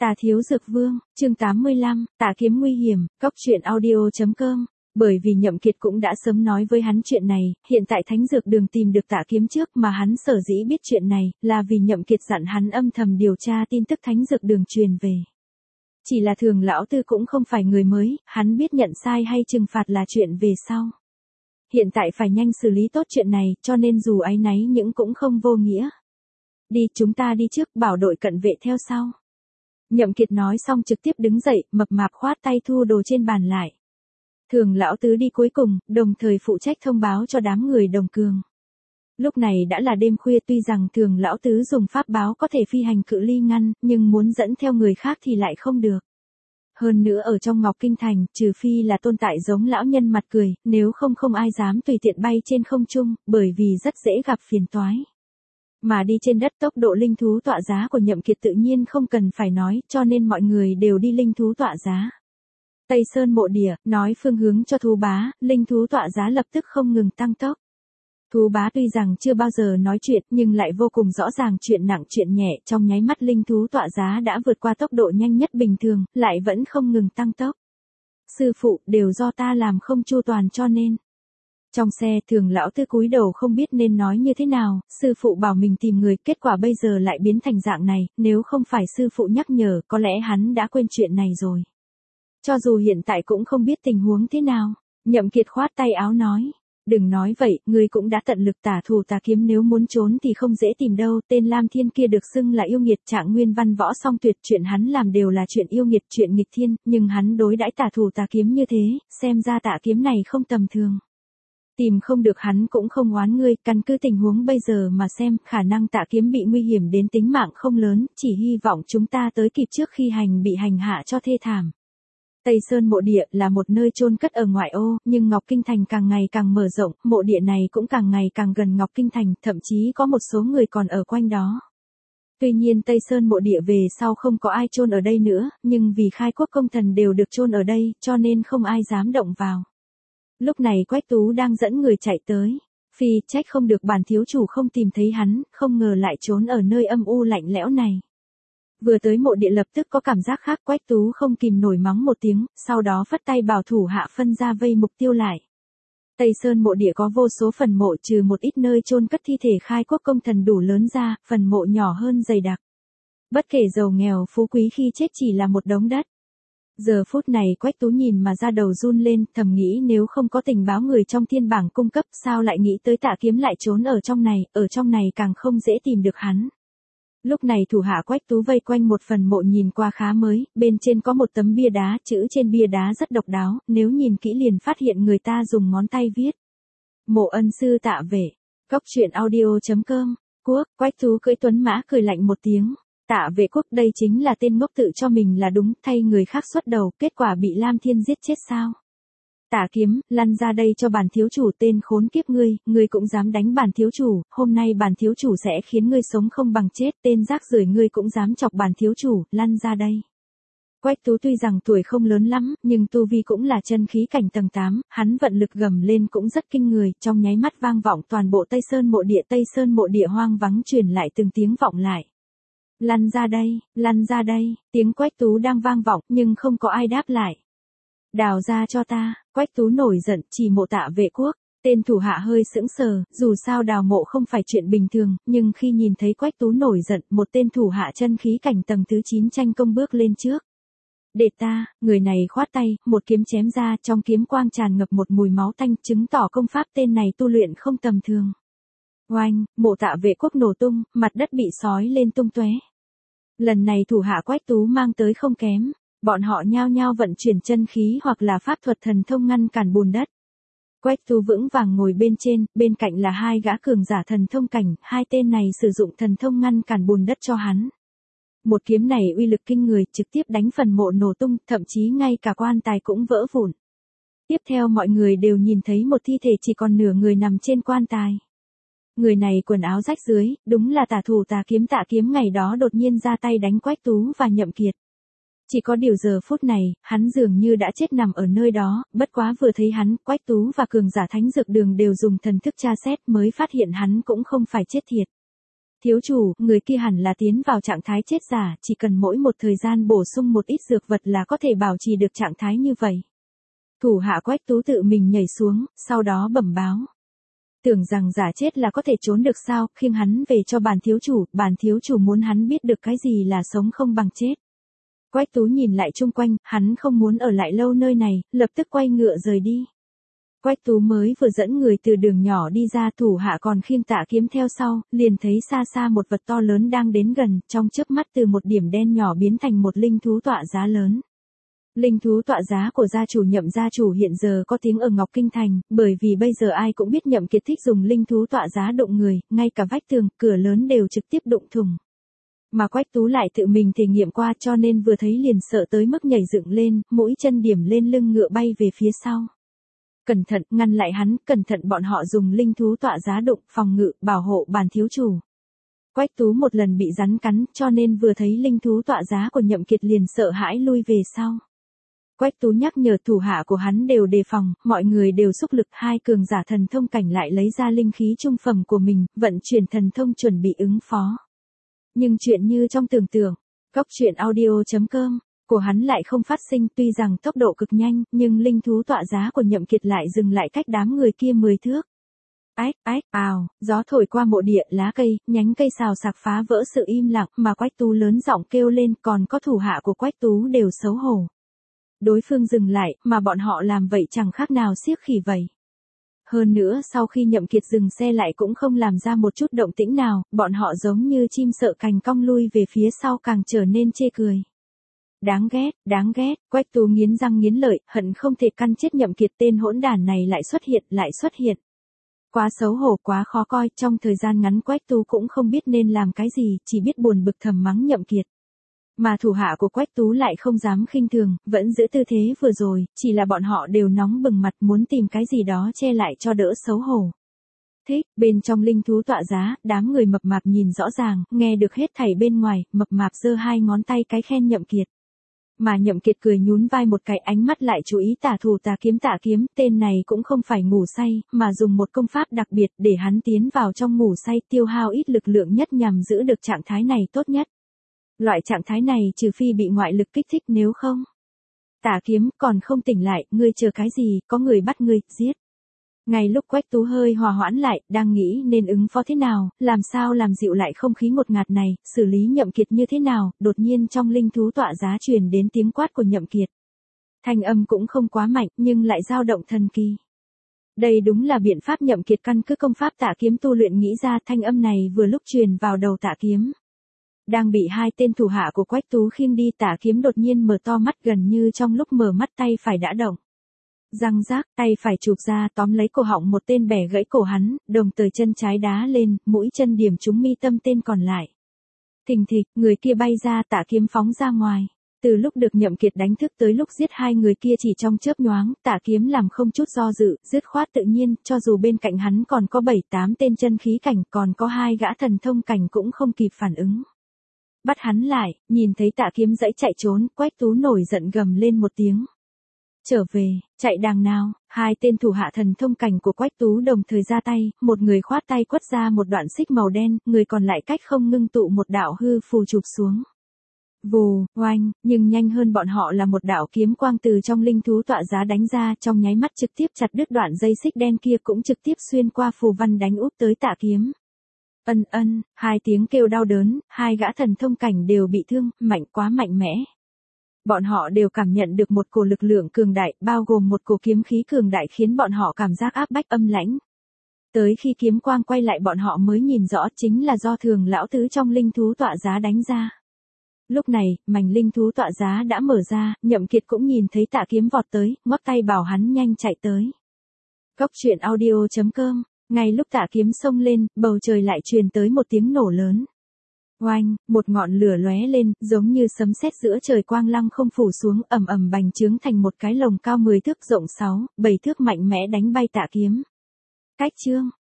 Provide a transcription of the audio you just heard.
Tà Thiếu Dược Vương, chương 85, Tà Kiếm Nguy Hiểm, Cốc Truyện Audio.com. Bởi vì Nhậm Kiệt cũng đã sớm nói với hắn chuyện này, hiện tại Thánh Dược Đường tìm được Tà Kiếm trước mà hắn sở dĩ biết chuyện này, là vì Nhậm Kiệt dặn hắn âm thầm điều tra tin tức Thánh Dược Đường truyền về. Chỉ là Thường lão tư cũng không phải người mới, hắn biết nhận sai hay trừng phạt là chuyện về sau. Hiện tại phải nhanh xử lý tốt chuyện này, cho nên dù áy náy nhưng cũng không vô nghĩa. Đi, chúng ta đi trước, bảo đội cận vệ theo sau. Nhậm Kiệt nói xong trực tiếp đứng dậy, mập mạp khoát tay thu đồ trên bàn lại. Thường lão tứ đi cuối cùng, đồng thời phụ trách thông báo cho đám người đồng cường. Lúc này đã là đêm khuya, tuy rằng Thường lão tứ dùng pháp báo có thể phi hành cự ly ngăn, nhưng muốn dẫn theo người khác thì lại không được. Hơn nữa ở trong Ngọc Kinh Thành, trừ phi là tồn tại giống lão nhân mặt cười, nếu không không ai dám tùy tiện bay trên không trung, bởi vì rất dễ gặp phiền toái. Mà đi trên đất, tốc độ linh thú tọa giá của Nhậm Kiệt tự nhiên không cần phải nói, cho nên mọi người đều đi linh thú tọa giá. Tây Sơn mộ địa, nói phương hướng cho thú bá, linh thú tọa giá lập tức không ngừng tăng tốc. Thú bá tuy rằng chưa bao giờ nói chuyện nhưng lại vô cùng rõ ràng chuyện nặng chuyện nhẹ, trong nháy mắt linh thú tọa giá đã vượt qua tốc độ nhanh nhất bình thường, lại vẫn không ngừng tăng tốc. Sư phụ, đều do ta làm không chu toàn cho nên. Trong xe, Thường lão tư cúi đầu không biết nên nói như thế nào, sư phụ bảo mình tìm người, kết quả bây giờ lại biến thành dạng này, nếu không phải sư phụ nhắc nhở, có lẽ hắn đã quên chuyện này rồi. Cho dù hiện tại cũng không biết tình huống thế nào, Nhậm Kiệt khoát tay áo nói. Đừng nói vậy, ngươi cũng đã tận lực tả thủ tà kiếm, nếu muốn trốn thì không dễ tìm đâu, tên Lam Thiên kia được xưng là yêu nghiệt, trạng nguyên văn võ song tuyệt, chuyện hắn làm đều là chuyện yêu nghiệt, chuyện nghịch thiên, nhưng hắn đối đãi tả thủ tà kiếm như thế, xem ra tà kiếm này không tầm thường. Tìm không được hắn cũng không oán ngươi, căn cứ tình huống bây giờ mà xem, khả năng tà kiếm bị nguy hiểm đến tính mạng không lớn, chỉ hy vọng chúng ta tới kịp trước khi bị hành hạ cho thê thảm. Tây Sơn mộ địa là một nơi chôn cất ở ngoại ô, nhưng Ngọc Kinh Thành càng ngày càng mở rộng, mộ địa này cũng càng ngày càng gần Ngọc Kinh Thành, thậm chí có một số người còn ở quanh đó. Tuy nhiên Tây Sơn mộ địa về sau không có ai chôn ở đây nữa, nhưng vì khai quốc công thần đều được chôn ở đây, cho nên không ai dám động vào. Lúc này Quách Tú đang dẫn người chạy tới. Phi, trách không được bản thiếu chủ không tìm thấy hắn, không ngờ lại trốn ở nơi âm u lạnh lẽo này. Vừa tới mộ địa lập tức có cảm giác khác, Quách Tú không kìm nổi mắng một tiếng, sau đó phất tay bảo thủ hạ phân ra vây mục tiêu lại. Tây Sơn mộ địa có vô số phần mộ, trừ một ít nơi chôn cất thi thể khai quốc công thần đủ lớn ra, phần mộ nhỏ hơn dày đặc. Bất kể giàu nghèo phú quý khi chết chỉ là một đống đất. Giờ phút này Quách Tú nhìn mà da đầu run lên, thầm nghĩ nếu không có tình báo người trong thiên bảng cung cấp, sao lại nghĩ tới Tạ Kiếm lại trốn ở trong này càng không dễ tìm được hắn. Lúc này thủ hạ Quách Tú vây quanh một phần mộ nhìn qua khá mới, bên trên có một tấm bia đá, chữ trên bia đá rất độc đáo, nếu nhìn kỹ liền phát hiện người ta dùng ngón tay viết. Mộ ân sư Tạ Vệ, Cốc Truyện Audio.com, Quốc, Quách Tú cưỡi tuấn mã cười lạnh một tiếng. Tạ Vệ Quốc, đây chính là tên ngốc tự cho mình là đúng, thay người khác xuất đầu, kết quả bị Lam Thiên giết chết sao? Tà Kiếm, lăn ra đây cho bản thiếu chủ, tên khốn kiếp ngươi cũng dám đánh bản thiếu chủ, hôm nay bản thiếu chủ sẽ khiến ngươi sống không bằng chết, tên rác rưởi, ngươi cũng dám chọc bản thiếu chủ, lăn ra đây. Quách Tú tuy rằng tuổi không lớn lắm, nhưng tu vi cũng là chân khí cảnh tầng 8, hắn vận lực gầm lên cũng rất kinh người, trong nháy mắt vang vọng toàn bộ Tây Sơn mộ địa hoang vắng truyền lại từng tiếng vọng lại. Lăn ra đây, tiếng Quách Tú đang vang vọng, nhưng không có ai đáp lại. Đào ra cho ta, Quách Tú nổi giận, chỉ mộ Tạ Vệ Quốc, tên thủ hạ hơi sững sờ, dù sao đào mộ không phải chuyện bình thường, nhưng khi nhìn thấy Quách Tú nổi giận, một tên thủ hạ chân khí cảnh tầng thứ 9 tranh công bước lên trước. Để ta, người này khoát tay, một kiếm chém ra, trong kiếm quang tràn ngập một mùi máu tanh, chứng tỏ công pháp tên này tu luyện không tầm thường. Oanh, mộ Tạ Vệ Quốc nổ tung, mặt đất bị xói lên tung tóe. Lần này thủ hạ Quách Tú mang tới không kém. Bọn họ nhao nhao vận chuyển chân khí hoặc là pháp thuật thần thông ngăn cản bùn đất. Quách Tú vững vàng ngồi bên trên, bên cạnh là hai gã cường giả thần thông cảnh, hai tên này sử dụng thần thông ngăn cản bùn đất cho hắn. Một kiếm này uy lực kinh người, trực tiếp đánh phần mộ nổ tung, thậm chí ngay cả quan tài cũng vỡ vụn. Tiếp theo mọi người đều nhìn thấy một thi thể chỉ còn nửa người nằm trên quan tài. Người này quần áo rách dưới, đúng là tà thủ Tạ Kiếm ngày đó đột nhiên ra tay đánh Quách Tú và Nhậm Kiệt. Chỉ có điều giờ phút này, hắn dường như đã chết nằm ở nơi đó, bất quá vừa thấy hắn, Quách Tú và cường giả Thánh Dược Đường đều dùng thần thức tra xét mới phát hiện hắn cũng không phải chết thiệt. Thiếu chủ, người kia hẳn là tiến vào trạng thái chết giả, chỉ cần mỗi một thời gian bổ sung một ít dược vật là có thể bảo trì được trạng thái như vậy. Thủ hạ Quách Tú tự mình nhảy xuống, sau đó bẩm báo. Tưởng rằng giả chết là có thể trốn được sao, khiêng hắn về cho bản thiếu chủ muốn hắn biết được cái gì là sống không bằng chết. Quách Tú nhìn lại chung quanh, hắn không muốn ở lại lâu nơi này, lập tức quay ngựa rời đi. Quách Tú mới vừa dẫn người từ đường nhỏ đi ra, thủ hạ còn khiêng Tạ Kiếm theo sau, liền thấy xa xa một vật to lớn đang đến gần, trong chớp mắt từ một điểm đen nhỏ biến thành một linh thú tọa giá lớn. Linh thú tọa giá của gia chủ Nhậm gia chủ hiện giờ có tiếng ở Ngọc Kinh Thành, bởi vì bây giờ ai cũng biết Nhậm Kiệt thích dùng linh thú tọa giá đụng người, ngay cả vách tường, cửa lớn đều trực tiếp đụng thủng. Mà Quách Tú lại tự mình thể nghiệm qua cho nên vừa thấy liền sợ tới mức nhảy dựng lên, mũi chân điểm lên lưng ngựa bay về phía sau. Cẩn thận, ngăn lại hắn, cẩn thận bọn họ dùng linh thú tọa giá đụng, phòng ngự, bảo hộ bản thiếu chủ. Quách Tú một lần bị rắn cắn, cho nên vừa thấy linh thú tọa giá của Nhậm Kiệt liền sợ hãi lui về sau. Quách Tú nhắc nhở thủ hạ của hắn đều đề phòng, mọi người đều xúc lực, hai cường giả thần thông cảnh lại lấy ra linh khí trung phẩm của mình, vận chuyển thần thông chuẩn bị ứng phó. Nhưng chuyện như trong tưởng tượng, goctruyện.audio.com của hắn lại không phát sinh, tuy rằng tốc độ cực nhanh, nhưng linh thú tọa giá của Nhậm Kiệt lại dừng lại cách đám người kia 10 thước. Ách, ách, ào, gió thổi qua mộ địa, lá cây, nhánh cây xào xạc phá vỡ sự im lặng, mà Quách Tú lớn giọng kêu lên, còn có thủ hạ của Quách Tú đều xấu hổ. Đối phương dừng lại, mà bọn họ làm vậy chẳng khác nào siếc khỉ vậy. Hơn nữa sau khi Nhậm Kiệt dừng xe lại cũng không làm ra một chút động tĩnh nào, bọn họ giống như chim sợ cành cong lui về phía sau càng trở nên chê cười. Đáng ghét, Quách Tú nghiến răng nghiến lợi, hận không thể căn chết Nhậm Kiệt, tên hỗn đản này lại xuất hiện. Quá xấu hổ, quá khó coi, trong thời gian ngắn Quách Tú cũng không biết nên làm cái gì, chỉ biết buồn bực thầm mắng Nhậm Kiệt. Mà thủ hạ của Quách Tú lại không dám khinh thường, vẫn giữ tư thế vừa rồi, chỉ là bọn họ đều nóng bừng mặt muốn tìm cái gì đó che lại cho đỡ xấu hổ. Thích, bên trong linh thú tọa giá, đám người mập mạp nhìn rõ ràng, nghe được hết thảy bên ngoài, mập mạp giơ hai ngón tay cái khen Nhậm Kiệt. Mà Nhậm Kiệt cười nhún vai một cái, ánh mắt lại chú ý Tả Thủ Tạ Kiếm, tên này cũng không phải ngủ say, mà dùng một công pháp đặc biệt để hắn tiến vào trong ngủ say, tiêu hao ít lực lượng nhất nhằm giữ được trạng thái này tốt nhất. Loại trạng thái này trừ phi bị ngoại lực kích thích, nếu không. Tả Kiếm còn không tỉnh lại, ngươi chờ cái gì, có người bắt ngươi, giết. Ngay lúc Quách Tú hơi hòa hoãn lại, đang nghĩ nên ứng phó thế nào, làm sao làm dịu lại không khí ngột ngạt này, xử lý Nhậm Kiệt như thế nào, đột nhiên trong linh thú tọa giá truyền đến tiếng quát của Nhậm Kiệt. Thanh âm cũng không quá mạnh, nhưng lại dao động thần kỳ. Đây đúng là biện pháp Nhậm Kiệt căn cứ công pháp Tạ Kiếm tu luyện nghĩ ra, thanh âm này vừa lúc truyền vào đầu Tạ Kiếm. Đang bị hai tên thủ hạ của Quách Tú khiêng đi, Tạ Kiếm đột nhiên mở to mắt, gần như trong lúc mở mắt tay phải đã động. Răng rác, tay phải chụp ra tóm lấy cổ họng một tên, bẻ gãy cổ hắn, đồng thời chân trái đá lên, mũi chân điểm trúng mi tâm tên còn lại. Thình thịch, người kia bay ra, Tạ Kiếm phóng ra ngoài. Từ lúc được Nhậm Kiệt đánh thức tới lúc giết hai người kia chỉ trong chớp nhoáng, Tạ Kiếm làm không chút do dự, dứt khoát tự nhiên, cho dù bên cạnh hắn còn có 7-8 tên chân khí cảnh, còn có 2 gã thần thông cảnh cũng không kịp phản ứng. Bắt hắn lại, nhìn thấy Tạ Kiếm dãy chạy trốn, Quách Tú nổi giận gầm lên một tiếng. Trở về, chạy đằng nào, hai tên thủ hạ thần thông cảnh của Quách Tú đồng thời ra tay, một người khoát tay quất ra một đoạn xích màu đen, người còn lại cách không ngưng tụ một đạo hư phù chụp xuống. Vù, oanh, nhưng nhanh hơn bọn họ là một đạo kiếm quang từ trong linh thú tọa giá đánh ra, trong nháy mắt trực tiếp chặt đứt đoạn dây xích đen kia, cũng trực tiếp xuyên qua phù văn đánh úp tới Tạ Kiếm. Hai tiếng kêu đau đớn, hai gã thần thông cảnh đều bị thương, quá mạnh mẽ. Bọn họ đều cảm nhận được một cổ lực lượng cường đại, bao gồm một cổ kiếm khí cường đại khiến bọn họ cảm giác áp bách âm lãnh. Tới khi kiếm quang quay lại bọn họ mới nhìn rõ chính là do Thường lão tứ trong linh thú tọa giá đánh ra. Lúc này, mảnh linh thú tọa giá đã mở ra, Nhậm Kiệt cũng nhìn thấy Tạ Kiếm vọt tới, ngoắc tay bảo hắn nhanh chạy tới. Goctruyện.audio.com. Ngay lúc Tạ Kiếm xông lên, bầu trời lại truyền tới một tiếng nổ lớn. Oanh, một ngọn lửa lóe lên, giống như sấm sét giữa trời, quang lăng không phủ xuống, ầm ầm bành trướng thành một cái lồng cao 10 thước, rộng 6-7 thước, mạnh mẽ đánh bay Tạ Kiếm. Cách chương